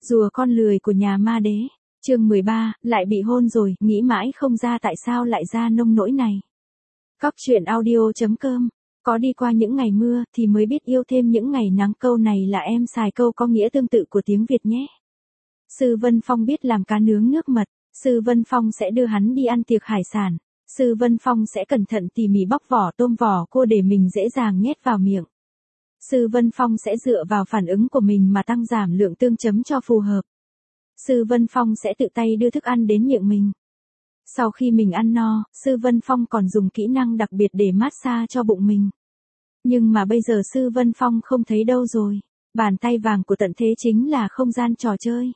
Rùa con lười của nhà ma đế. Chương 13, lại bị hôn rồi, nghĩ mãi không ra tại sao lại ra nông nỗi này. Cóc truyện audio.com. Có đi qua những ngày mưa thì mới biết yêu thêm những ngày nắng, câu này là em xài câu có nghĩa tương tự của tiếng Việt nhé. Sư Vân Phong biết làm cá nướng nước mật, Sư Vân Phong sẽ đưa hắn đi ăn tiệc hải sản. Sư Vân Phong sẽ cẩn thận tỉ mỉ bóc vỏ tôm vỏ cua để mình dễ dàng nhét vào miệng. Sư Vân Phong sẽ dựa vào phản ứng của mình mà tăng giảm lượng tương chấm cho phù hợp. Sư Vân Phong sẽ tự tay đưa thức ăn đến miệng mình. Sau khi mình ăn no, Sư Vân Phong còn dùng kỹ năng đặc biệt để massage cho bụng mình. Nhưng mà bây giờ Sư Vân Phong không thấy đâu rồi. Bàn tay vàng của tận thế chính là không gian trò chơi.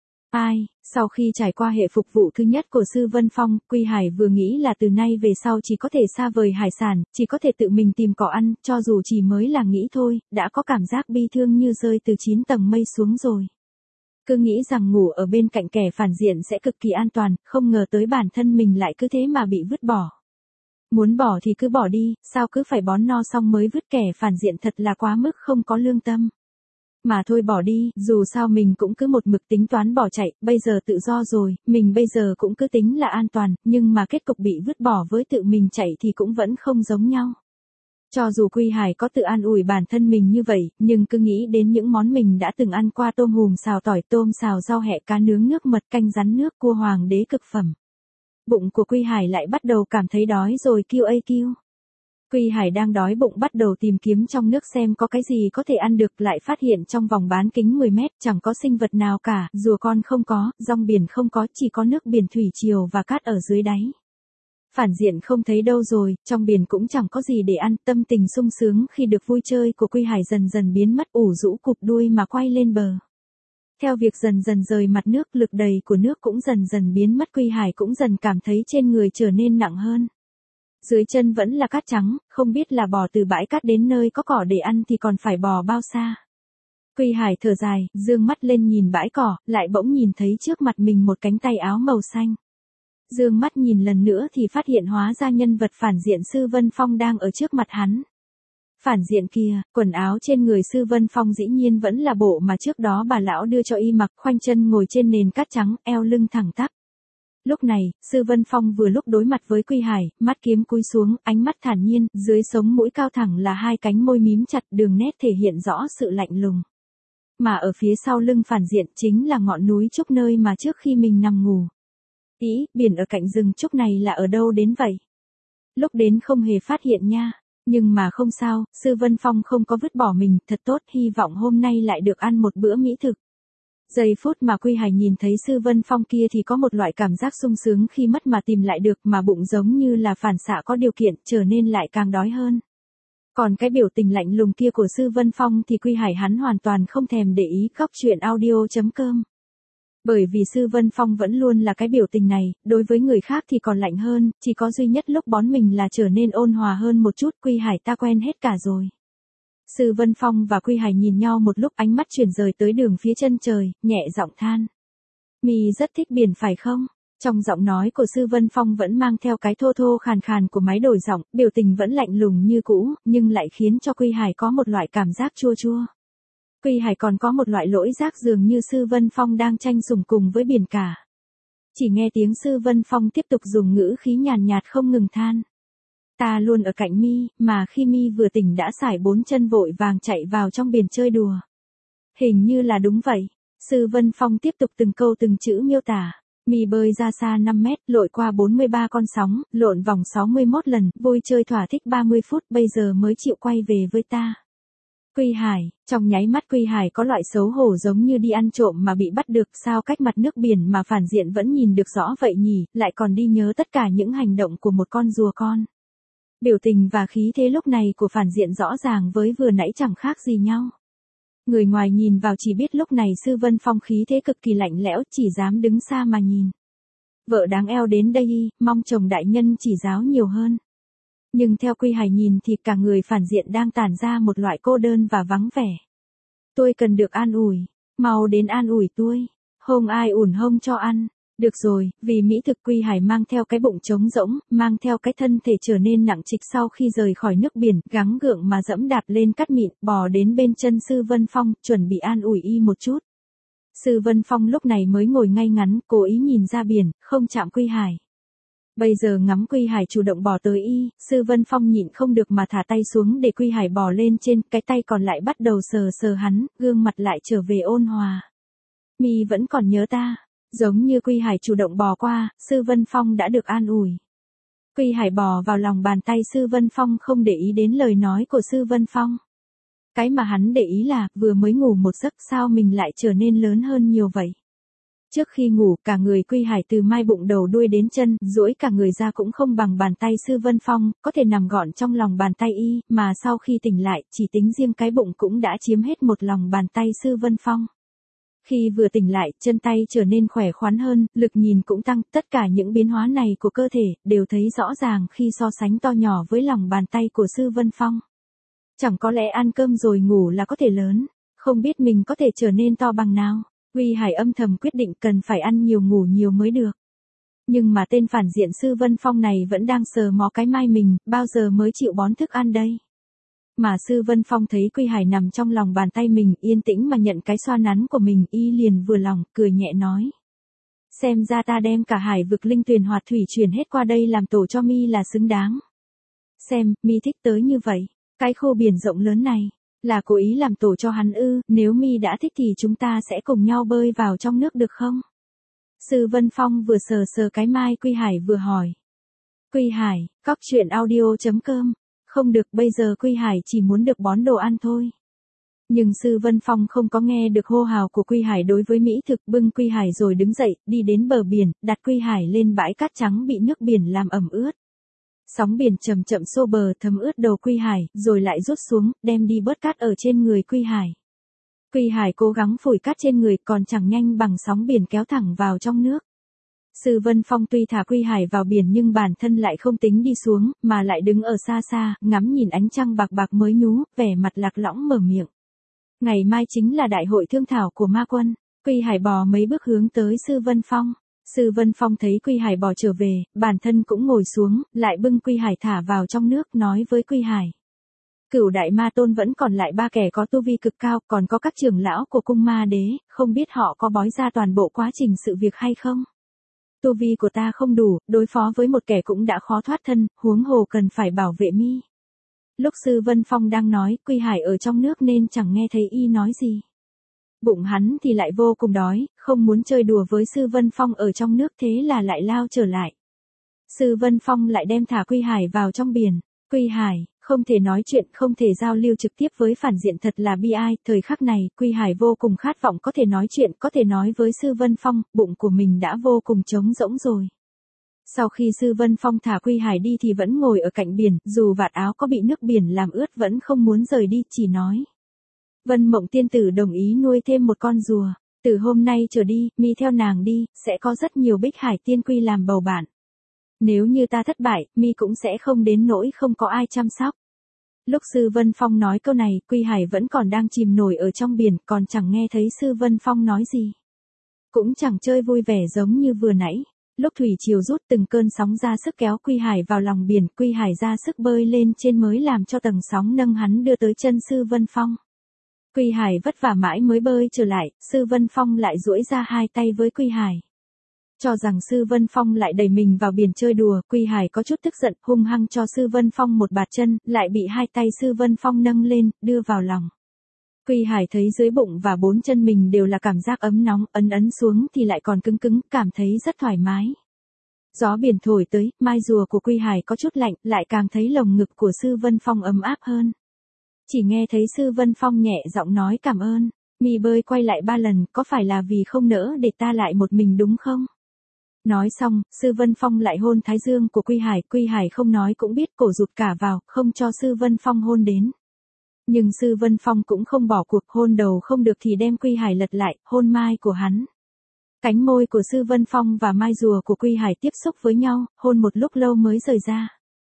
Sau khi trải qua hệ phục vụ thứ nhất của Sư Vân Phong, Quy Hải vừa nghĩ là từ nay về sau chỉ có thể xa vời hải sản, chỉ có thể tự mình tìm cỏ ăn, cho dù chỉ mới là nghĩ thôi, đã có cảm giác bi thương như rơi từ 9 tầng mây xuống rồi. Cứ nghĩ rằng ngủ ở bên cạnh kẻ phản diện sẽ cực kỳ an toàn, không ngờ tới bản thân mình lại cứ thế mà bị vứt bỏ. Muốn bỏ thì cứ bỏ đi, sao cứ phải bón no xong mới vứt, kẻ phản diện thật là quá mức không có lương tâm. Mà thôi bỏ đi, dù sao mình cũng cứ một mực tính toán bỏ chạy, bây giờ tự do rồi, mình bây giờ cũng cứ tính là an toàn, nhưng mà kết cục bị vứt bỏ với tự mình chạy thì cũng vẫn không giống nhau. Cho dù Quy Hải có tự an ủi bản thân mình như vậy, nhưng cứ nghĩ đến những món mình đã từng ăn qua: tôm hùm xào tỏi, tôm xào rau hẹ, cá nướng nước mật, canh rắn nước cua hoàng đế cực phẩm. Bụng của Quy Hải lại bắt đầu cảm thấy đói rồi, kêu. Quy Hải đang đói bụng bắt đầu tìm kiếm trong nước xem có cái gì có thể ăn được, lại phát hiện trong vòng bán kính 10 mét chẳng có sinh vật nào cả, rùa con không có, rong biển không có, chỉ có nước biển thủy triều và cát ở dưới đáy. Phản diện không thấy đâu rồi, trong biển cũng chẳng có gì để ăn, tâm tình sung sướng khi được vui chơi của Quy Hải dần dần biến mất, ủ rũ cụp đuôi mà quay lên bờ. Theo việc dần dần rời mặt nước, lực đẩy của nước cũng dần dần biến mất, Quy Hải cũng dần cảm thấy trên người trở nên nặng hơn. Dưới chân vẫn là cát trắng, không biết là bò từ bãi cát đến nơi có cỏ để ăn thì còn phải bò bao xa. Quy Hải thở dài, dương mắt lên nhìn bãi cỏ, lại bỗng nhìn thấy trước mặt mình một cánh tay áo màu xanh. Dương mắt nhìn lần nữa thì phát hiện hóa ra nhân vật phản diện Sư Vân Phong đang ở trước mặt hắn. Phản diện kia, quần áo trên người Sư Vân Phong dĩ nhiên vẫn là bộ mà trước đó bà lão đưa cho y mặc, khoanh chân ngồi trên nền cát trắng, eo lưng thẳng tắp. Lúc này, Sư Vân Phong vừa lúc đối mặt với Quy Hải, mắt kiếm cúi xuống, ánh mắt thản nhiên, dưới sống mũi cao thẳng là hai cánh môi mím chặt, đường nét thể hiện rõ sự lạnh lùng. Mà ở phía sau lưng phản diện chính là ngọn núi trúc nơi mà trước khi mình nằm ngủ. Biển ở cạnh rừng trúc này là ở đâu đến vậy? Lúc đến không hề phát hiện nha. Nhưng mà không sao, Sư Vân Phong không có vứt bỏ mình, thật tốt, hy vọng hôm nay lại được ăn một bữa mỹ thực. Giây phút mà Quy Hải nhìn thấy Sư Vân Phong kia thì có một loại cảm giác sung sướng khi mất mà tìm lại được, mà bụng giống như là phản xạ có điều kiện, trở nên lại càng đói hơn. Còn cái biểu tình lạnh lùng kia của Sư Vân Phong thì Quy Hải hắn hoàn toàn không thèm để ý. Cóc truyện audio.com. Bởi vì Sư Vân Phong vẫn luôn là cái biểu tình này, đối với người khác thì còn lạnh hơn, chỉ có duy nhất lúc bón mình là trở nên ôn hòa hơn một chút. Quy Hải ta quen hết cả rồi. Sư Vân Phong và Quy Hải nhìn nhau một lúc, ánh mắt chuyển rời tới đường phía chân trời, nhẹ giọng than. Mi rất thích biển phải không? Trong giọng nói của Sư Vân Phong vẫn mang theo cái thô thô khàn khàn của máy đổi giọng, biểu tình vẫn lạnh lùng như cũ, nhưng lại khiến cho Quy Hải có một loại cảm giác chua chua. Quy Hải còn có một loại lỗi giác dường như Sư Vân Phong đang tranh sủng cùng với biển cả. Chỉ nghe tiếng Sư Vân Phong tiếp tục dùng ngữ khí nhàn nhạt không ngừng than. Ta luôn ở cạnh Mi, mà khi Mi vừa tỉnh đã sải 4 chân vội vàng chạy vào trong biển chơi đùa. Hình như là đúng vậy. Sư Vân Phong tiếp tục từng câu từng chữ miêu tả. Mi bơi ra xa 5 mét, lội qua 43 con sóng, lộn vòng 61 lần, vui chơi thỏa thích 30 phút, bây giờ mới chịu quay về với ta. Quy Hải, trong nháy mắt Quy Hải có loại xấu hổ giống như đi ăn trộm mà bị bắt được, sao cách mặt nước biển mà phản diện vẫn nhìn được rõ vậy nhỉ, lại còn đi nhớ tất cả những hành động của một con rùa con. Biểu tình và khí thế lúc này của phản diện rõ ràng với vừa nãy chẳng khác gì nhau. Người ngoài nhìn vào chỉ biết lúc này Sư Vân Phong khí thế cực kỳ lạnh lẽo, chỉ dám đứng xa mà nhìn. Vợ đáng eo đến đây, mong chồng đại nhân chỉ giáo nhiều hơn. Nhưng theo Quy Hải nhìn thì cả người phản diện đang tản ra một loại cô đơn và vắng vẻ. Tôi cần được an ủi, mau đến an ủi tôi, không ai ủn hông cho ăn. Được rồi, vì mỹ thực Quy Hải mang theo cái bụng trống rỗng, mang theo cái thân thể trở nên nặng trịch sau khi rời khỏi nước biển, gắng gượng mà dẫm đạp lên cát mịn, bò đến bên chân Sư Vân Phong, chuẩn bị an ủi y một chút. Sư Vân Phong lúc này mới ngồi ngay ngắn, cố ý nhìn ra biển, không chạm Quy Hải. Bây giờ ngắm Quy Hải chủ động bò tới Sư Vân Phong nhịn không được mà thả tay xuống để Quy Hải bò lên trên, cái tay còn lại bắt đầu sờ sờ hắn, gương mặt lại trở về ôn hòa. Mi vẫn còn nhớ ta. Giống như Quy Hải chủ động bò qua, Sư Vân Phong đã được an ủi. Quy Hải bò vào lòng bàn tay Sư Vân Phong, không để ý đến lời nói của Sư Vân Phong. Cái mà hắn để ý là, vừa mới ngủ một giấc sao mình lại trở nên lớn hơn nhiều vậy. Trước khi ngủ, cả người Quy Hải từ mai bụng đầu đuôi đến chân, duỗi cả người ra cũng không bằng bàn tay Sư Vân Phong, có thể nằm gọn trong lòng bàn tay mà sau khi tỉnh lại, chỉ tính riêng cái bụng cũng đã chiếm hết một lòng bàn tay Sư Vân Phong. Khi vừa tỉnh lại, chân tay trở nên khỏe khoắn hơn, lực nhìn cũng tăng, tất cả những biến hóa này của cơ thể, đều thấy rõ ràng khi so sánh to nhỏ với lòng bàn tay của Sư Vân Phong. Chẳng có lẽ ăn cơm rồi ngủ là có thể lớn, không biết mình có thể trở nên to bằng nào. Quy Hải âm thầm quyết định cần phải ăn nhiều ngủ nhiều mới được. Nhưng mà tên phản diện Sư Vân Phong này vẫn đang sờ mó cái mai mình, bao giờ mới chịu bón thức ăn đây. Mà Sư Vân Phong thấy Quy Hải nằm trong lòng bàn tay mình, yên tĩnh mà nhận cái xoa nắn của mình, liền vừa lòng, cười nhẹ nói. Xem ra ta đem cả hải vực linh tuyền hoạt thủy chuyển hết qua đây làm tổ cho Mi là xứng đáng. Xem, Mi thích tới như vậy, cái khu biển rộng lớn này, là cố ý làm tổ cho hắn ư? Nếu Mi đã thích thì chúng ta sẽ cùng nhau bơi vào trong nước được không? Sư Vân Phong vừa sờ sờ cái mai Quy Hải vừa hỏi. Quy Hải, coctruyện.audio.com. Không được, bây giờ Quy Hải chỉ muốn được bón đồ ăn thôi. Nhưng Sư Vân Phong không có nghe được hô hào của Quy Hải đối với mỹ thực, bưng Quy Hải rồi đứng dậy, đi đến bờ biển, đặt Quy Hải lên bãi cát trắng bị nước biển làm ẩm ướt. Sóng biển chậm chậm xô bờ thấm ướt đầu Quy Hải, rồi lại rút xuống, đem đi bớt cát ở trên người Quy Hải. Quy Hải cố gắng phủi cát trên người, còn chẳng nhanh bằng sóng biển kéo thẳng vào trong nước. Sư Vân Phong tuy thả Quy Hải vào biển nhưng bản thân lại không tính đi xuống, mà lại đứng ở xa xa, ngắm nhìn ánh trăng bạc bạc mới nhú, vẻ mặt lạc lõng mở miệng. Ngày mai chính là đại hội thương thảo của ma quân. Quy Hải bò mấy bước hướng tới Sư Vân Phong. Sư Vân Phong thấy Quy Hải bò trở về, bản thân cũng ngồi xuống, lại bưng Quy Hải thả vào trong nước, nói với Quy Hải. Cửu đại ma tôn vẫn còn lại 3 kẻ có tu vi cực cao, còn có các trưởng lão của cung ma đế, không biết họ có bói ra toàn bộ quá trình sự việc hay không? Tu vi của ta không đủ, đối phó với một kẻ cũng đã khó thoát thân, huống hồ cần phải bảo vệ Mi. Lúc Sư Vân Phong đang nói, Quy Hải ở trong nước nên chẳng nghe thấy nói gì. Bụng hắn thì lại vô cùng đói, không muốn chơi đùa với Sư Vân Phong ở trong nước, thế là lại lao trở lại. Sư Vân Phong lại đem thả Quy Hải vào trong biển. Quy Hải, không thể nói chuyện, không thể giao lưu trực tiếp với phản diện, thật là bi ai. Thời khắc này, Quy Hải vô cùng khát vọng có thể nói chuyện, có thể nói với Sư Vân Phong, bụng của mình đã vô cùng trống rỗng rồi. Sau khi Sư Vân Phong thả Quy Hải đi thì vẫn ngồi ở cạnh biển, dù vạt áo có bị nước biển làm ướt vẫn không muốn rời đi, chỉ nói. Vân Mộng tiên tử đồng ý nuôi thêm một con rùa. Từ hôm nay trở đi, Mi theo nàng đi, sẽ có rất nhiều Bích Hải tiên quy làm bầu bạn. Nếu như ta thất bại, Mi cũng sẽ không đến nỗi không có ai chăm sóc. Lúc Sư Vân Phong nói câu này, Quy Hải vẫn còn đang chìm nổi ở trong biển, còn chẳng nghe thấy Sư Vân Phong nói gì. Cũng chẳng chơi vui vẻ giống như vừa nãy. Lúc thủy triều rút, từng cơn sóng ra sức kéo Quy Hải vào lòng biển, Quy Hải ra sức bơi lên trên mới làm cho tầng sóng nâng hắn đưa tới chân Sư Vân Phong. Quy Hải vất vả mãi mới bơi trở lại, Sư Vân Phong lại duỗi ra hai tay với Quy Hải. Cho rằng Sư Vân Phong lại đẩy mình vào biển chơi đùa, Quy Hải có chút tức giận, hung hăng cho Sư Vân Phong một bạt chân, lại bị hai tay Sư Vân Phong nâng lên, đưa vào lòng. Quy Hải thấy dưới bụng và 4 chân mình đều là cảm giác ấm nóng, ấn xuống thì lại còn cứng cứng, cảm thấy rất thoải mái. Gió biển thổi tới, mai rùa của Quy Hải có chút lạnh, lại càng thấy lồng ngực của Sư Vân Phong ấm áp hơn. Chỉ nghe thấy Sư Vân Phong nhẹ giọng nói cảm ơn. Mi bơi quay lại 3 lần, có phải là vì không nỡ để ta lại một mình đúng không? Nói xong, Sư Vân Phong lại hôn thái dương của Quy Hải không nói cũng biết, cổ rụt cả vào, không cho Sư Vân Phong hôn đến. Nhưng Sư Vân Phong cũng không bỏ cuộc, hôn đầu không được thì đem Quy Hải lật lại, hôn mai của hắn. Cánh môi của Sư Vân Phong và mai rùa của Quy Hải tiếp xúc với nhau, hôn một lúc lâu mới rời ra.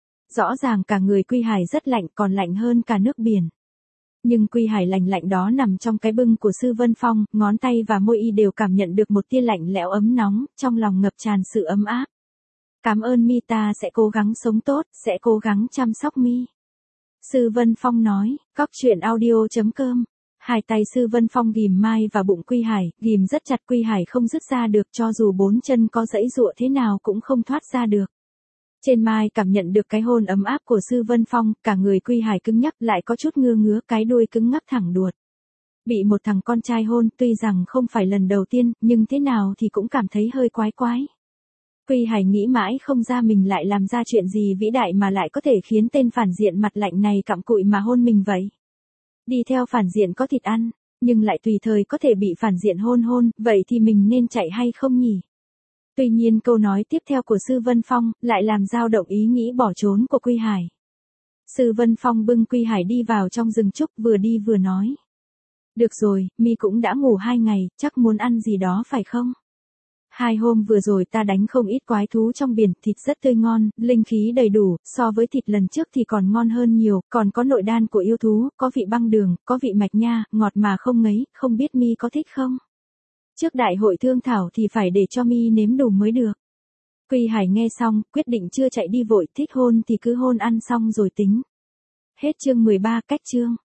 Rõ ràng cả người Quy Hải rất lạnh, còn lạnh hơn cả nước biển. Nhưng Quy Hải lạnh lạnh đó nằm trong cái bưng của Sư Vân Phong, ngón tay và môi đều cảm nhận được một tia lạnh lẽo ấm nóng, trong lòng ngập tràn sự ấm áp. Cảm ơn Mi, ta sẽ cố gắng sống tốt, sẽ cố gắng chăm sóc Mi. Sư Vân Phong nói, coctruyện audio.com Hai tay Sư Vân Phong ghìm Mai và bụng Quy Hải, ghìm rất chặt, Quy Hải không dứt ra được, cho dù bốn chân có giãy giụa thế nào cũng không thoát ra được. Trên Mai cảm nhận được cái hôn ấm áp của Sư Vân Phong, cả người Quy Hải cứng nhắc lại có chút ngứa ngứa, cái đuôi cứng ngắc thẳng đuột. Bị một thằng con trai hôn, tuy rằng không phải lần đầu tiên, nhưng thế nào thì cũng cảm thấy hơi quái quái. Quy Hải nghĩ mãi không ra mình lại làm ra chuyện gì vĩ đại mà lại có thể khiến tên phản diện mặt lạnh này cặm cụi mà hôn mình vậy. Đi theo phản diện có thịt ăn, nhưng lại tùy thời có thể bị phản diện hôn, vậy thì mình nên chạy hay không nhỉ? Tuy nhiên câu nói tiếp theo của Sư Vân Phong lại làm dao động ý nghĩ bỏ trốn của Quy Hải. Sư Vân Phong bưng Quy Hải đi vào trong rừng trúc, vừa đi vừa nói. Được rồi, mi cũng đã ngủ 2 ngày, chắc muốn ăn gì đó phải không? 2 hôm vừa rồi ta đánh không ít quái thú trong biển, thịt rất tươi ngon, linh khí đầy đủ, so với thịt lần trước thì còn ngon hơn nhiều, còn có nội đan của yêu thú, có vị băng đường, có vị mạch nha, ngọt mà không ngấy, không biết mi có thích không? Trước đại hội thương thảo thì phải để cho mi nếm đủ mới được. Quy Hải nghe xong, quyết định chưa chạy đi vội, thích hôn thì cứ hôn ăn xong rồi tính. Hết chương 13, cách chương.